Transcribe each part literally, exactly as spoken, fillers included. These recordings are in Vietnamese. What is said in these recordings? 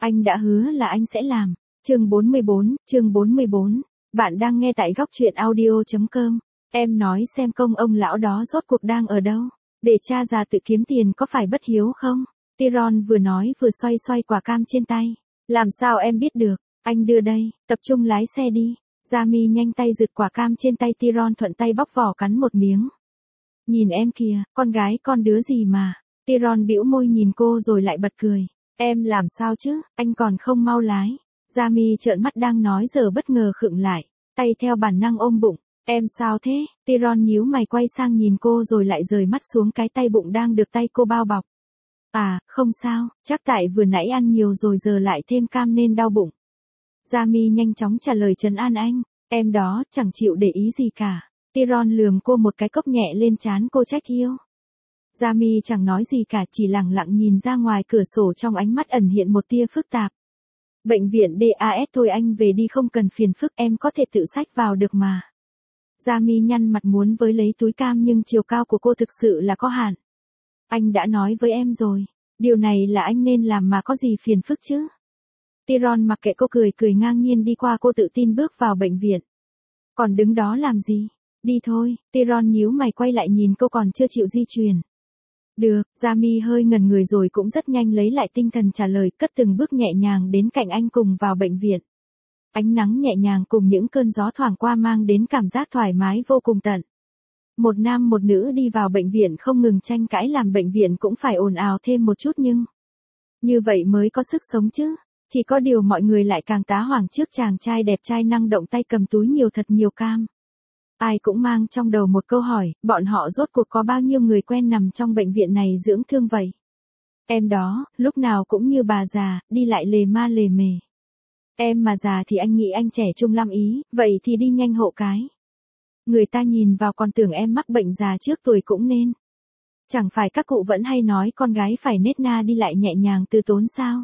Anh đã hứa là anh sẽ làm. Chương bốn mươi bốn, chương bốn mươi bốn. Bạn đang nghe tại góc truyện audio.com. Em nói xem công ông lão đó rốt cuộc đang ở đâu. Để cha già tự kiếm tiền có phải bất hiếu không? Tyron vừa nói vừa xoay xoay quả cam trên tay. Làm sao em biết được? Anh đưa đây, tập trung lái xe đi. Jamie nhanh tay giật quả cam trên tay Tyron, thuận tay bóc vỏ cắn một miếng. Nhìn em kìa, con gái con đứa gì mà. Tyron bĩu môi nhìn cô rồi lại bật cười. Em làm sao chứ, anh còn không mau lái. Jamie trợn mắt đang nói giờ bất ngờ khựng lại, tay theo bản năng ôm bụng. Em sao thế? Tyron nhíu mày quay sang nhìn cô rồi lại rời mắt xuống cái tay bụng đang được tay cô bao bọc. À, không sao, chắc tại vừa nãy ăn nhiều rồi giờ lại thêm cam nên đau bụng. Jamie nhanh chóng trả lời trấn an anh. Em đó, chẳng chịu để ý gì cả. Tyron lườm cô một cái, cốc nhẹ lên trán cô trách yêu. Jamie chẳng nói gì cả, chỉ lặng lặng nhìn ra ngoài cửa sổ, trong ánh mắt ẩn hiện một tia phức tạp. Bệnh viện đê a ét thôi, anh về đi, không cần phiền phức, em có thể tự xách vào được mà. Jamie nhăn mặt muốn với lấy túi cam nhưng chiều cao của cô thực sự là có hạn. Anh đã nói với em rồi, điều này là anh nên làm mà, có gì phiền phức chứ. Tyron mặc kệ cô, cười cười ngang nhiên đi qua cô, tự tin bước vào bệnh viện. Còn đứng đó làm gì? Đi thôi. Tyron nhíu mày quay lại nhìn cô, còn chưa chịu di chuyển. Được. Jamie hơi ngần người rồi cũng rất nhanh lấy lại tinh thần trả lời, cất từng bước nhẹ nhàng đến cạnh anh cùng vào bệnh viện. Ánh nắng nhẹ nhàng cùng những cơn gió thoảng qua mang đến cảm giác thoải mái vô cùng tận. Một nam một nữ đi vào bệnh viện không ngừng tranh cãi làm bệnh viện cũng phải ồn ào thêm một chút, nhưng như vậy mới có sức sống chứ. Chỉ có điều mọi người lại càng tá hỏa trước chàng trai đẹp trai năng động, tay cầm túi nhiều thật nhiều cam. Ai cũng mang trong đầu một câu hỏi, bọn họ rốt cuộc có bao nhiêu người quen nằm trong bệnh viện này dưỡng thương vậy? Em đó, lúc nào cũng như bà già, đi lại lề ma lề mề. Em mà già thì anh nghĩ anh trẻ trung lắm ý, vậy thì đi nhanh hộ cái. Người ta nhìn vào còn tưởng em mắc bệnh già trước tuổi cũng nên. Chẳng phải các cụ vẫn hay nói con gái phải nết na đi lại nhẹ nhàng từ tốn sao?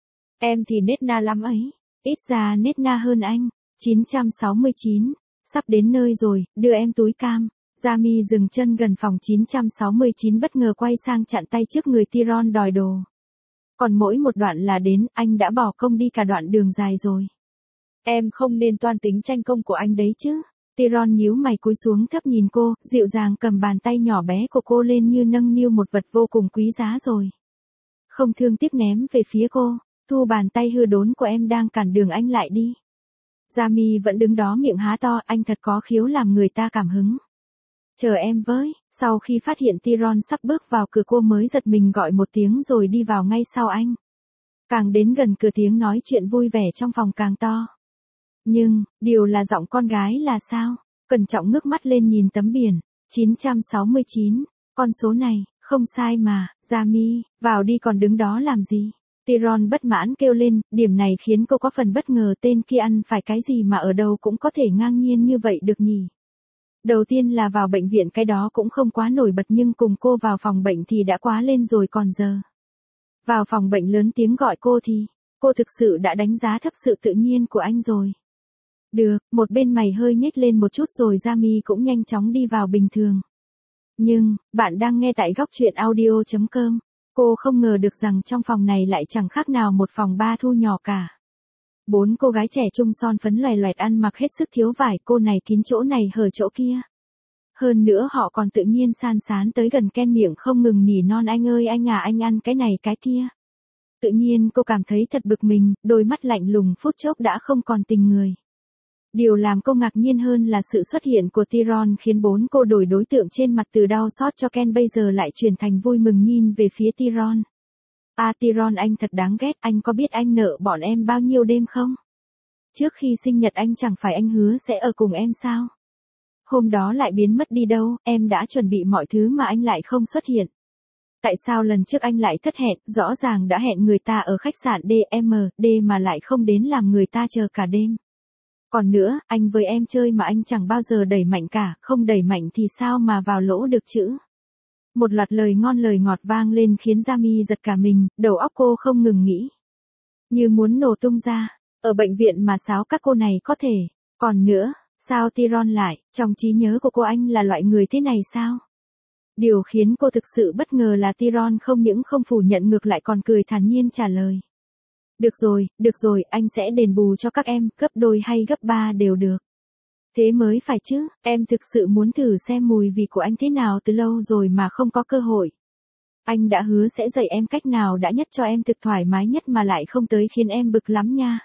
Em thì nết na lắm ấy, ít ra nết na hơn anh. chín trăm sáu mươi chín, sắp đến nơi rồi, đưa em túi cam. Jamie dừng chân gần phòng chín trăm sáu mươi chín, bất ngờ quay sang chặn tay trước người Tyron đòi đồ. Còn mỗi một đoạn là đến, anh đã bỏ công đi cả đoạn đường dài rồi. Em không nên toan tính tranh công của anh đấy chứ. Tyron nhíu mày cúi xuống thấp nhìn cô, dịu dàng cầm bàn tay nhỏ bé của cô lên như nâng niu một vật vô cùng quý giá rồi. Không thương tiếc ném về phía cô. Thu bàn tay hư đốn của em đang cản đường anh lại đi. Jamie vẫn đứng đó miệng há to, anh thật có khiếu làm người ta cảm hứng. Chờ em với. Sau khi phát hiện Tyron sắp bước vào cửa, cô mới giật mình gọi một tiếng rồi đi vào ngay sau anh. Càng đến gần cửa, tiếng nói chuyện vui vẻ trong phòng càng to. Nhưng, điều là giọng con gái là sao? Cẩn trọng ngước mắt lên nhìn tấm biển. chín trăm sáu mươi chín, con số này, không sai mà. Jamie, vào đi, còn đứng đó làm gì? Tyron bất mãn kêu lên, điểm này khiến cô có phần bất ngờ, tên kia ăn phải cái gì mà ở đâu cũng có thể ngang nhiên như vậy được nhỉ. Đầu tiên là vào bệnh viện, cái đó cũng không quá nổi bật, nhưng cùng cô vào phòng bệnh thì đã quá lên rồi còn giờ. Vào phòng bệnh lớn tiếng gọi cô thì, cô thực sự đã đánh giá thấp sự tự nhiên của anh rồi. Được, một bên mày hơi nhếch lên một chút rồi Jamie cũng nhanh chóng đi vào bình thường. Nhưng, bạn đang nghe tại góc truyện audio.com. Cô không ngờ được rằng trong phòng này lại chẳng khác nào một phòng ba thu nhỏ cả. Bốn cô gái trẻ trung son phấn loè loẹt, ăn mặc hết sức thiếu vải, cô này kín chỗ này hở chỗ kia. Hơn nữa họ còn tự nhiên san sán tới gần, ken miệng không ngừng nỉ non anh ơi anh à, anh ăn cái này cái kia. Tự nhiên cô cảm thấy thật bực mình, đôi mắt lạnh lùng phút chốc đã không còn tình người. Điều làm cô ngạc nhiên hơn là sự xuất hiện của Tyron khiến bốn cô đổi đối tượng, trên mặt từ đau xót cho Ken bây giờ lại chuyển thành vui mừng nhìn về phía Tyron. À Tyron, anh thật đáng ghét, anh có biết anh nợ bọn em bao nhiêu đêm không? Trước khi sinh nhật anh chẳng phải anh hứa sẽ ở cùng em sao? Hôm đó lại biến mất đi đâu, em đã chuẩn bị mọi thứ mà anh lại không xuất hiện. Tại sao lần trước anh lại thất hẹn, rõ ràng đã hẹn người ta ở khách sạn đê em đê mà lại không đến, làm người ta chờ cả đêm. Còn nữa, anh với em chơi mà anh chẳng bao giờ đẩy mạnh cả, không đẩy mạnh thì sao mà vào lỗ được chứ? Một loạt lời ngon lời ngọt vang lên khiến Jamie giật cả mình, đầu óc cô không ngừng nghĩ. Như muốn nổ tung ra, ở bệnh viện mà sáo các cô này có thể. Còn nữa, sao Tyron lại, trong trí nhớ của cô anh là loại người thế này sao? Điều khiến cô thực sự bất ngờ là Tyron không những không phủ nhận ngược lại còn cười thản nhiên trả lời. Được rồi, được rồi, anh sẽ đền bù cho các em, gấp đôi hay gấp ba đều được. Thế mới phải chứ, em thực sự muốn thử xem mùi vị của anh thế nào từ lâu rồi mà không có cơ hội. Anh đã hứa sẽ dạy em cách nào đã nhất cho em thực thoải mái nhất mà lại không tới khiến em bực lắm nha.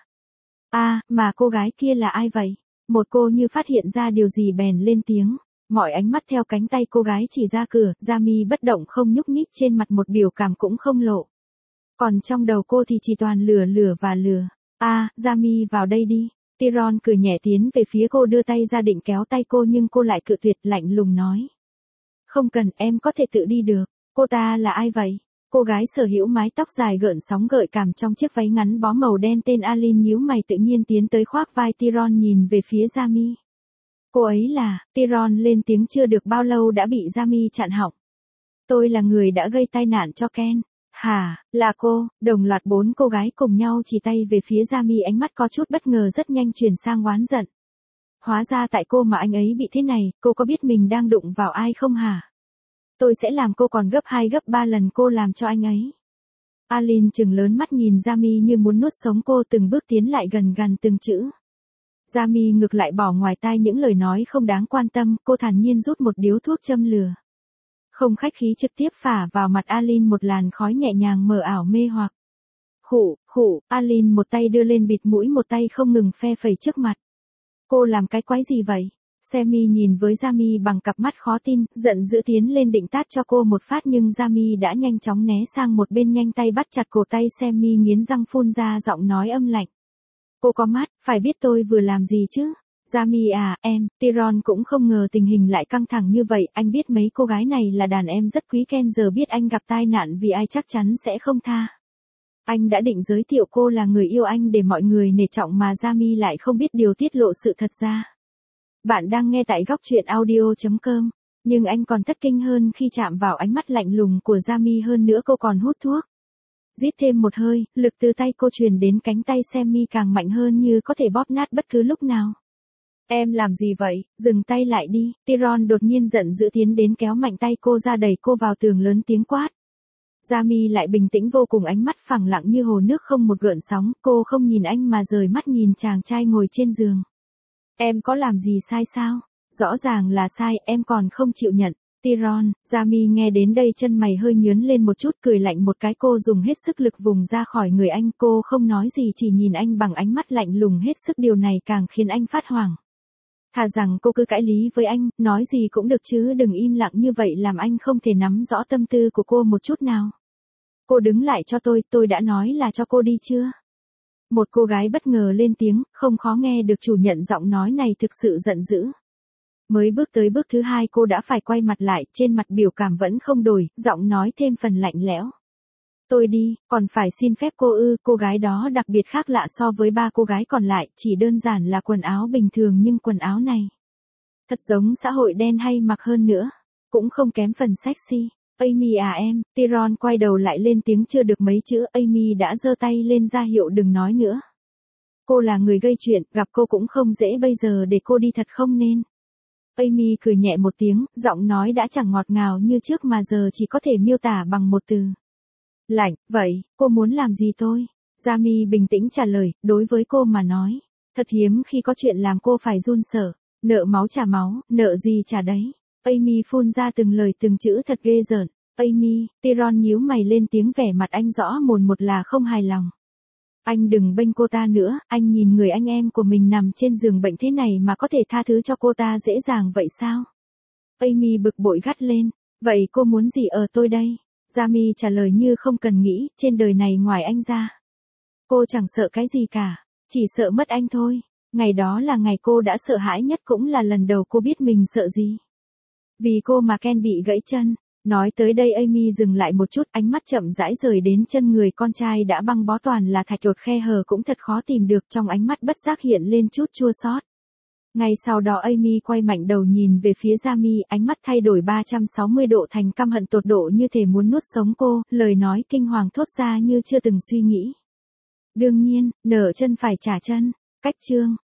À, mà cô gái kia là ai vậy? Một cô như phát hiện ra điều gì bèn lên tiếng. Mọi ánh mắt theo cánh tay cô gái chỉ ra cửa, Jamie bất động không nhúc nhích, trên mặt một biểu cảm cũng không lộ. Còn trong đầu cô thì chỉ toàn lừa lừa và lừa. À, Jamie vào đây đi. Tyron cười nhẹ tiến về phía cô, đưa tay ra định kéo tay cô nhưng cô lại cự tuyệt, lạnh lùng nói. Không cần, em có thể tự đi được. Cô ta là ai vậy? Cô gái sở hữu mái tóc dài gợn sóng gợi cảm trong chiếc váy ngắn bó màu đen tên Aline nhíu mày tự nhiên tiến tới khoác vai Tyron, nhìn về phía Jamie. Cô ấy là, Tyron lên tiếng chưa được bao lâu đã bị Jamie chặn họng. Tôi là người đã gây tai nạn cho Ken. Hả, là cô? Đồng loạt bốn cô gái cùng nhau chỉ tay về phía Jamie, ánh mắt có chút bất ngờ rất nhanh chuyển sang oán giận. Hóa ra tại cô mà anh ấy bị thế này, cô có biết mình đang đụng vào ai không hả? Tôi sẽ làm cô còn gấp hai gấp ba lần cô làm cho anh ấy. Aline trừng lớn mắt nhìn Jamie như muốn nuốt sống cô, từng bước tiến lại gần gần từng chữ. Jamie ngược lại bỏ ngoài tai những lời nói không đáng quan tâm, cô thản nhiên rút một điếu thuốc châm lửa. Không khách khí trực tiếp phả vào mặt Aline một làn khói nhẹ nhàng mờ ảo mê hoặc. Khụ, khụ, Aline một tay đưa lên bịt mũi, một tay không ngừng phe phẩy trước mặt. Cô làm cái quái gì vậy? Sammy nhìn với Jamie bằng cặp mắt khó tin, giận dữ tiến lên định tát cho cô một phát nhưng Jamie đã nhanh chóng né sang một bên, nhanh tay bắt chặt cổ tay Sammy, nghiến răng phun ra giọng nói âm lạnh. Cô có mắt, phải biết tôi vừa làm gì chứ? Jamie à, em, Tyron cũng không ngờ tình hình lại căng thẳng như vậy, anh biết mấy cô gái này là đàn em rất quý, Ken giờ biết anh gặp tai nạn vì ai chắc chắn sẽ không tha. Anh đã định giới thiệu cô là người yêu anh để mọi người nể trọng mà Jamie lại không biết điều, tiết lộ sự thật ra. Bạn đang nghe tại góc truyện audio chấm com, nhưng anh còn thất kinh hơn khi chạm vào ánh mắt lạnh lùng của Jamie, hơn nữa cô còn hút thuốc. Rít thêm một hơi, lực từ tay cô truyền đến cánh tay Sammy càng mạnh hơn, như có thể bóp nát bất cứ lúc nào. Em làm gì vậy, dừng tay lại đi. Tyron đột nhiên giận dữ tiến đến kéo mạnh tay cô ra, đẩy cô vào tường, lớn tiếng quát. Jamie lại bình tĩnh vô cùng, ánh mắt phẳng lặng như hồ nước không một gợn sóng, cô không nhìn anh mà rời mắt nhìn chàng trai ngồi trên giường. Em có làm gì sai sao? Rõ ràng là sai, em còn không chịu nhận. Tyron, Jamie nghe đến đây chân mày hơi nhướng lên một chút, cười lạnh một cái, cô dùng hết sức lực vùng ra khỏi người anh, cô không nói gì chỉ nhìn anh bằng ánh mắt lạnh lùng hết sức, điều này càng khiến anh phát hoảng. Thà rằng cô cứ cãi lý với anh, nói gì cũng được chứ đừng im lặng như vậy làm anh không thể nắm rõ tâm tư của cô một chút nào. Cô đứng lại cho tôi, tôi đã nói là cho cô đi chưa? Một cô gái bất ngờ lên tiếng, không khó nghe được chủ nhận giọng nói này thực sự giận dữ. Mới bước tới bước thứ hai cô đã phải quay mặt lại, trên mặt biểu cảm vẫn không đổi, giọng nói thêm phần lạnh lẽo. Tôi đi, còn phải xin phép cô ư? Cô gái đó đặc biệt khác lạ so với ba cô gái còn lại, chỉ đơn giản là quần áo bình thường nhưng quần áo này thật giống xã hội đen hay mặc hơn nữa, cũng không kém phần sexy. Amy à em, Tyron quay đầu lại lên tiếng, chưa được mấy chữ Amy đã giơ tay lên ra hiệu đừng nói nữa. Cô là người gây chuyện, gặp cô cũng không dễ, bây giờ để cô đi thật không nên. Amy cười nhẹ một tiếng, giọng nói đã chẳng ngọt ngào như trước mà giờ chỉ có thể miêu tả bằng một từ. Lạnh. Vậy, cô muốn làm gì tôi? Jamie bình tĩnh trả lời, đối với cô mà nói, thật hiếm khi có chuyện làm cô phải run sợ. Nợ máu trả máu, nợ gì trả đấy. Amy phun ra từng lời từng chữ thật ghê rợn. Amy, Tyron nhíu mày lên tiếng, vẻ mặt anh rõ mồn một là không hài lòng. Anh đừng bênh cô ta nữa, anh nhìn người anh em của mình nằm trên giường bệnh thế này mà có thể tha thứ cho cô ta dễ dàng vậy sao? Amy bực bội gắt lên, vậy cô muốn gì ở tôi đây? Jamie trả lời như không cần nghĩ, trên đời này ngoài anh ra, cô chẳng sợ cái gì cả, chỉ sợ mất anh thôi. Ngày đó là ngày cô đã sợ hãi nhất, cũng là lần đầu cô biết mình sợ gì. Vì cô mà Ken bị gãy chân. Nói tới đây Amy dừng lại một chút, ánh mắt chậm rãi rời đến chân người con trai đã băng bó toàn là thạch đột, khe hở cũng thật khó tìm được, trong ánh mắt bất giác hiện lên chút chua xót. Ngay sau đó Amy quay mạnh đầu nhìn về phía Jamie, ánh mắt thay đổi ba trăm sáu mươi độ thành căm hận tột độ, như thể muốn nuốt sống cô, lời nói kinh hoàng thốt ra như chưa từng suy nghĩ. Đương nhiên, nợ chân phải trả chân. Cách chương.